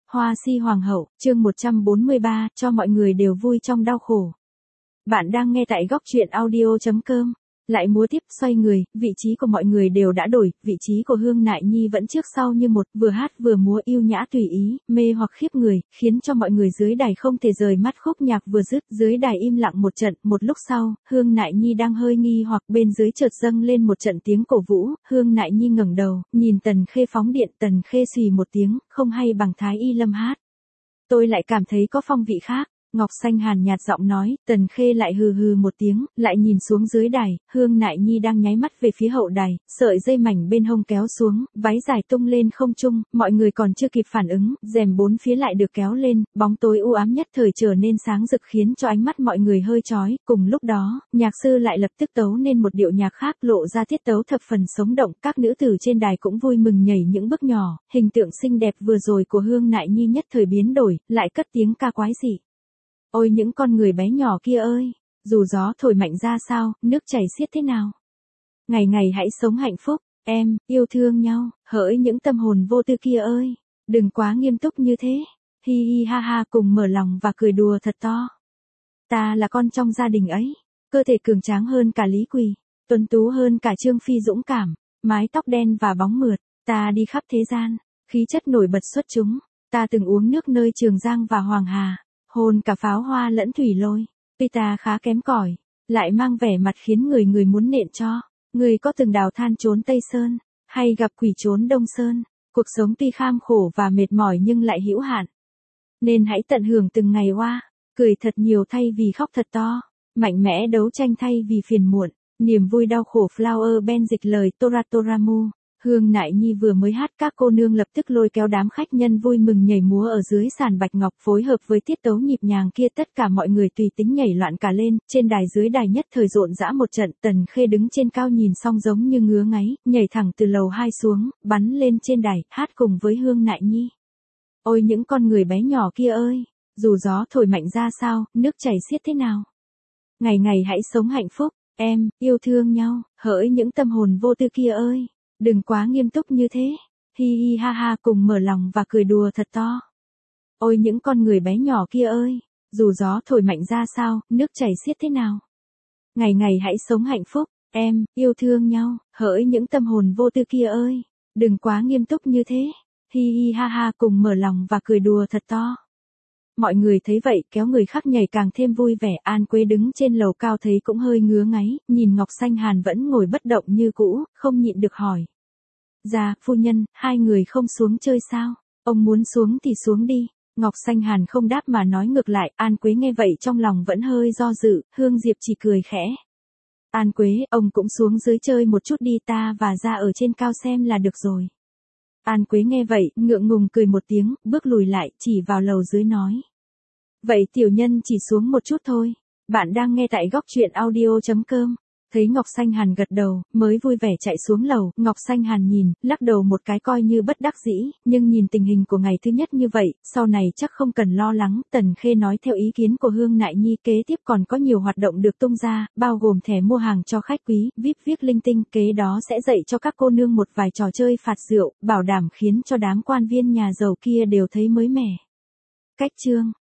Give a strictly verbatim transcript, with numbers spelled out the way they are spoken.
Hoa si hoàng hậu, chương một trăm bốn mươi ba, cho mọi người đều vui trong đau khổ. Bạn đang nghe tại góc truyện audio chấm com. Lại múa tiếp, xoay người, vị trí của mọi người đều đã đổi, vị trí của Hương Nại Nhi vẫn trước sau như một, vừa hát vừa múa yêu nhã tùy ý, mê hoặc khiếp người, khiến cho mọi người dưới đài không thể rời mắt. Khúc nhạc vừa dứt, dưới đài im lặng một trận, một lúc sau, Hương Nại Nhi đang hơi nghi hoặc bên dưới chợt dâng lên một trận tiếng cổ vũ, Hương Nại Nhi ngẩng đầu, nhìn Tần Khê phóng điện, Tần Khê xì một tiếng, không hay bằng Thái Y Lâm hát. Tôi lại cảm thấy có phong vị khác. Ngọc Xanh Hàn nhạt giọng nói, Tần Khê lại hừ hừ một tiếng, lại nhìn xuống dưới đài, Hương Nại Nhi đang nháy mắt về phía hậu đài, sợi dây mảnh bên hông kéo xuống, váy dài tung lên không trung, mọi người còn chưa kịp phản ứng, rèm bốn phía lại được kéo lên, bóng tối u ám nhất thời trở nên sáng rực khiến cho ánh mắt mọi người hơi chói, cùng lúc đó, nhạc sư lại lập tức tấu nên một điệu nhạc khác lộ ra tiết tấu thập phần sống động, các nữ tử trên đài cũng vui mừng nhảy những bước nhỏ, hình tượng xinh đẹp vừa rồi của Hương Nại Nhi nhất thời biến đổi, lại cất tiếng ca quái dị. Ôi những con người bé nhỏ kia ơi, dù gió thổi mạnh ra sao, nước chảy xiết thế nào. Ngày ngày hãy sống hạnh phúc, em, yêu thương nhau, hỡi những tâm hồn vô tư kia ơi, đừng quá nghiêm túc như thế, hi hi ha ha cùng mở lòng và cười đùa thật to. Ta là con trong gia đình ấy, cơ thể cường tráng hơn cả Lý Quỳ, tuấn tú hơn cả Trương Phi dũng cảm, mái tóc đen và bóng mượt, ta đi khắp thế gian, khí chất nổi bật xuất chúng, ta từng uống nước nơi Trường Giang và Hoàng Hà. Hôn cả pháo hoa lẫn thủy lôi, tuy ta khá kém cỏi, lại mang vẻ mặt khiến người người muốn nện cho. Người có từng đào than trốn Tây Sơn, hay gặp quỷ trốn Đông Sơn, cuộc sống tuy kham khổ và mệt mỏi nhưng lại hữu hạn. Nên hãy tận hưởng từng ngày qua, cười thật nhiều thay vì khóc thật to, mạnh mẽ đấu tranh thay vì phiền muộn, niềm vui đau khổ Flower Ben dịch lời Toratoramu. Hương Nại Nhi vừa mới hát các cô nương lập tức lôi kéo đám khách nhân vui mừng nhảy múa ở dưới sàn bạch ngọc phối hợp với tiết tấu nhịp nhàng kia tất cả mọi người tùy tính nhảy loạn cả lên, trên đài dưới đài nhất thời rộn rã một trận, Tần Khê đứng trên cao nhìn xong giống như ngứa ngáy, nhảy thẳng từ lầu hai xuống, bắn lên trên đài, hát cùng với Hương Nại Nhi. Ôi những con người bé nhỏ kia ơi, dù gió thổi mạnh ra sao, nước chảy xiết thế nào. Ngày ngày hãy sống hạnh phúc, em, yêu thương nhau, hỡi những tâm hồn vô tư kia ơi. Đừng quá nghiêm túc như thế, hi hi ha ha cùng mở lòng và cười đùa thật to. Ôi những con người bé nhỏ kia ơi, dù gió thổi mạnh ra sao, nước chảy xiết thế nào. Ngày ngày hãy sống hạnh phúc, em, yêu thương nhau, hỡi những tâm hồn vô tư kia ơi, đừng quá nghiêm túc như thế, hi hi ha ha cùng mở lòng và cười đùa thật to. Mọi người thấy vậy kéo người khác nhảy càng thêm vui vẻ, An Quế đứng trên lầu cao thấy cũng hơi ngứa ngáy, nhìn Ngọc Xanh Hàn vẫn ngồi bất động như cũ, không nhịn được hỏi. Dạ, phu nhân, hai người không xuống chơi sao? Ông muốn xuống thì xuống đi. Ngọc Xanh Hàn không đáp mà nói ngược lại, An Quế nghe vậy trong lòng vẫn hơi do dự, Hương Diệp chỉ cười khẽ. An Quế, ông cũng xuống dưới chơi một chút đi, ta và ra ở trên cao xem là được rồi. An Quế nghe vậy, ngượng ngùng cười một tiếng, bước lùi lại, chỉ vào lầu dưới nói. Vậy tiểu nhân chỉ xuống một chút thôi. Bạn đang nghe tại góc truyện audio chấm com. Thấy Ngọc Xanh Hàn gật đầu, mới vui vẻ chạy xuống lầu, Ngọc Xanh Hàn nhìn, lắc đầu một cái coi như bất đắc dĩ, nhưng nhìn tình hình của ngày thứ nhất như vậy, sau này chắc không cần lo lắng, Tần Khê nói theo ý kiến của Hương Nại Nhi, kế tiếp còn có nhiều hoạt động được tung ra, bao gồm thẻ mua hàng cho khách quý, víp viết linh tinh, kế đó sẽ dạy cho các cô nương một vài trò chơi phạt rượu, bảo đảm khiến cho đám quan viên nhà giàu kia đều thấy mới mẻ. Cách chương